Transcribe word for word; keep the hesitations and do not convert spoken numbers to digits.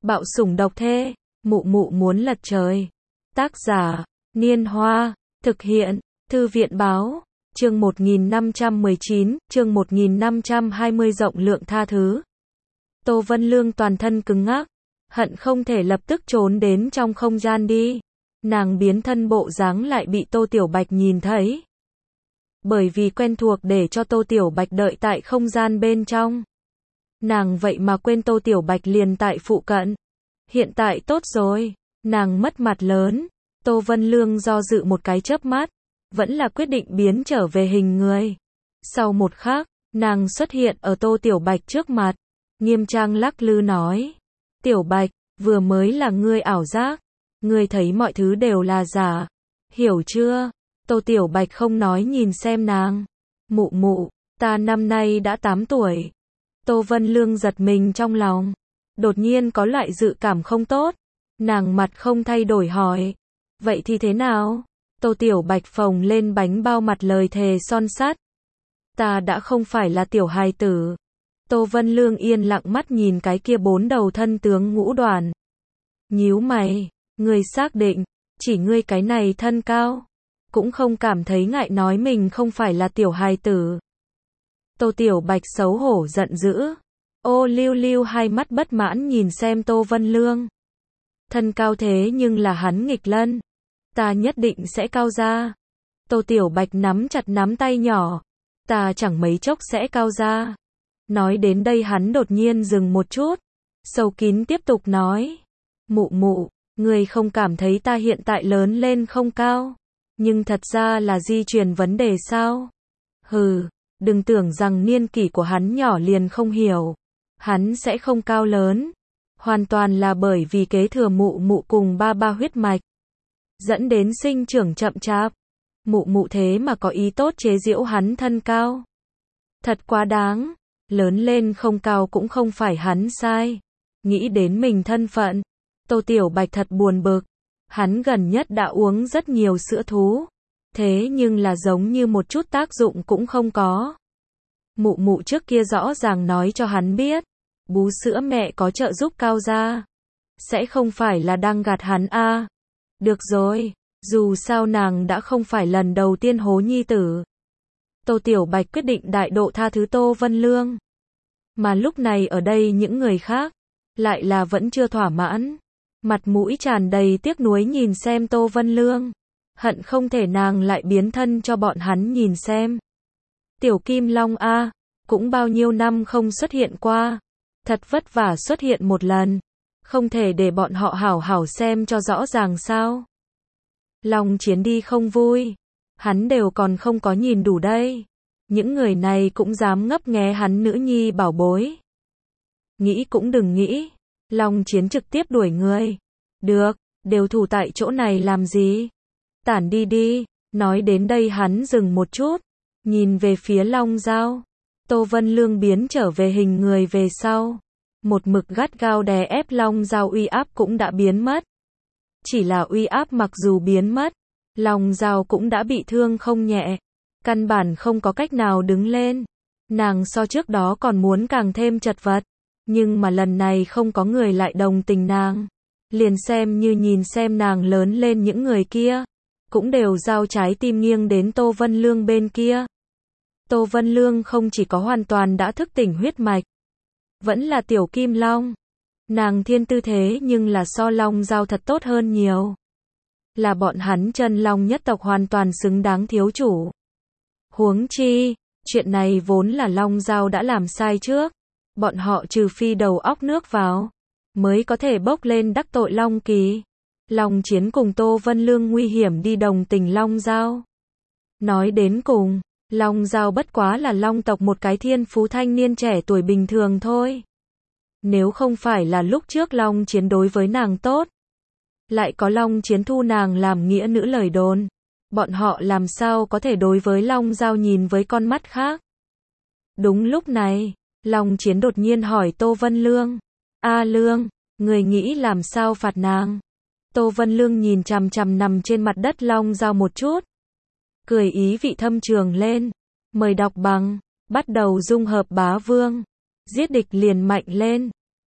Bạo sủng độc thê, mụ mụ muốn lật trời. Tác giả, Niên Hoa, thực hiện, Thư viện báo, chương một nghìn năm trăm mười chín, chương một nghìn năm trăm hai mươi rộng lượng tha thứ. Tô Vân Lương toàn thân cứng ngắc, hận không thể lập tức trốn đến trong không gian đi. Nàng biến thân bộ dáng lại bị Tô Tiểu Bạch nhìn thấy. Bởi vì quen thuộc để cho Tô Tiểu Bạch đợi tại không gian bên trong. Nàng vậy mà quên Tô Tiểu Bạch liền tại phụ cận. Hiện tại tốt rồi, nàng mất mặt lớn. Tô Vân Lương do dự một cái chớp mắt, vẫn là quyết định biến trở về hình người. Sau một khắc, nàng xuất hiện ở Tô Tiểu Bạch trước mặt, nghiêm trang lắc lư nói: "Tiểu Bạch, vừa mới là ngươi ảo giác, ngươi thấy mọi thứ đều là giả, hiểu chưa?" Tô Tiểu Bạch không nói nhìn xem nàng. "Mụ mụ, ta năm nay đã tám tuổi." Tô Vân Lương giật mình trong lòng, đột nhiên có loại dự cảm không tốt. Nàng mặt không thay đổi hỏi: "Vậy thì thế nào?" Tô Tiểu Bạch phồng lên bánh bao mặt lời thề son sắt: "Ta đã không phải là tiểu hài tử." Tô Vân Lương yên lặng mắt nhìn cái kia bốn đầu thân tướng ngũ đoàn. Nhíu mày: "Ngươi xác định, chỉ ngươi cái này thân cao, cũng không cảm thấy ngại nói mình không phải là tiểu hài tử?" Tô Tiểu Bạch xấu hổ giận dữ. Ô Lưu Lưu hai mắt bất mãn nhìn xem Tô Vân Lương. Thân cao thế nhưng là hắn nghịch lân. Ta nhất định sẽ cao ra. Tô Tiểu Bạch nắm chặt nắm tay nhỏ. Ta chẳng mấy chốc sẽ cao ra. Nói đến đây hắn đột nhiên dừng một chút. Sâu kín tiếp tục nói: "Mụ mụ, ngươi không cảm thấy ta hiện tại lớn lên không cao, nhưng thật ra là di truyền vấn đề sao?" Hừ, đừng tưởng rằng niên kỷ của hắn nhỏ liền không hiểu. Hắn sẽ không cao lớn. Hoàn toàn là bởi vì kế thừa mụ mụ cùng ba ba huyết mạch, dẫn đến sinh trưởng chậm chạp. Mụ mụ thế mà có ý tốt chế giễu hắn thân cao. Thật quá đáng. Lớn lên không cao cũng không phải hắn sai. Nghĩ đến mình thân phận, Tô Tiểu Bạch thật buồn bực. Hắn gần nhất đã uống rất nhiều sữa thú, thế nhưng là giống như một chút tác dụng cũng không có. Mụ mụ trước kia rõ ràng nói cho hắn biết, bú sữa mẹ có trợ giúp cao ra. Sẽ không phải là đang gạt hắn a? À? Được rồi, dù sao nàng đã không phải lần đầu tiên hố nhi tử. Tô Tiểu Bạch quyết định đại độ tha thứ Tô Vân Lương. Mà lúc này ở đây những người khác, lại là vẫn chưa thỏa mãn. Mặt mũi tràn đầy tiếc nuối nhìn xem Tô Vân Lương. Hận không thể nàng lại biến thân cho bọn hắn nhìn xem. Tiểu Kim Long a, à, cũng bao nhiêu năm không xuất hiện qua. Thật vất vả xuất hiện một lần. Không thể để bọn họ hảo hảo xem cho rõ ràng sao? Long Chiến đi không vui. Hắn đều còn không có nhìn đủ đây. Những người này cũng dám ngấp nghé hắn nữ nhi bảo bối. Nghĩ cũng đừng nghĩ. Long Chiến trực tiếp đuổi người. Được, đều thủ tại chỗ này làm gì? Tản đi đi. Nói đến đây hắn dừng một chút, nhìn về phía Long Dao. Tô Vân Lương biến trở về hình người về sau, một mực gắt gao đè ép Long Dao uy áp cũng đã biến mất. Chỉ là uy áp mặc dù biến mất, Long Dao cũng đã bị thương không nhẹ, căn bản không có cách nào đứng lên. Nàng so trước đó còn muốn càng thêm chật vật, nhưng mà lần này không có người lại đồng tình nàng. Liền xem như nhìn xem nàng lớn lên những người kia, cũng đều giao trái tim nghiêng đến Tô Vân Lương bên kia. Tô Vân Lương không chỉ có hoàn toàn đã thức tỉnh huyết mạch, vẫn là tiểu Kim Long. Nàng thiên tư thế nhưng là so Long Dao thật tốt hơn nhiều. Là bọn hắn chân long nhất tộc hoàn toàn xứng đáng thiếu chủ. Huống chi, chuyện này vốn là Long Dao đã làm sai trước. Bọn họ trừ phi đầu óc nước vào, mới có thể bốc lên đắc tội Long Kỳ. Long Chiến cùng Tô Vân Lương nguy hiểm đi đồng tình Long Dao. Nói đến cùng, Long Dao bất quá là Long tộc một cái thiên phú thanh niên trẻ tuổi bình thường thôi. Nếu không phải là lúc trước Long Chiến đối với nàng tốt, lại có Long Chiến thu nàng làm nghĩa nữ lời đồn, bọn họ làm sao có thể đối với Long Dao nhìn với con mắt khác. Đúng lúc này, Long Chiến đột nhiên hỏi Tô Vân Lương: "A Lương, người nghĩ làm sao phạt nàng?" Tô Vân Lương nhìn chằm chằm nằm trên mặt đất Long Dao một chút, cười ý vị thâm trường lên: "Mời đọc bằng, bắt đầu dung hợp bá vương, giết địch liền mạnh lên."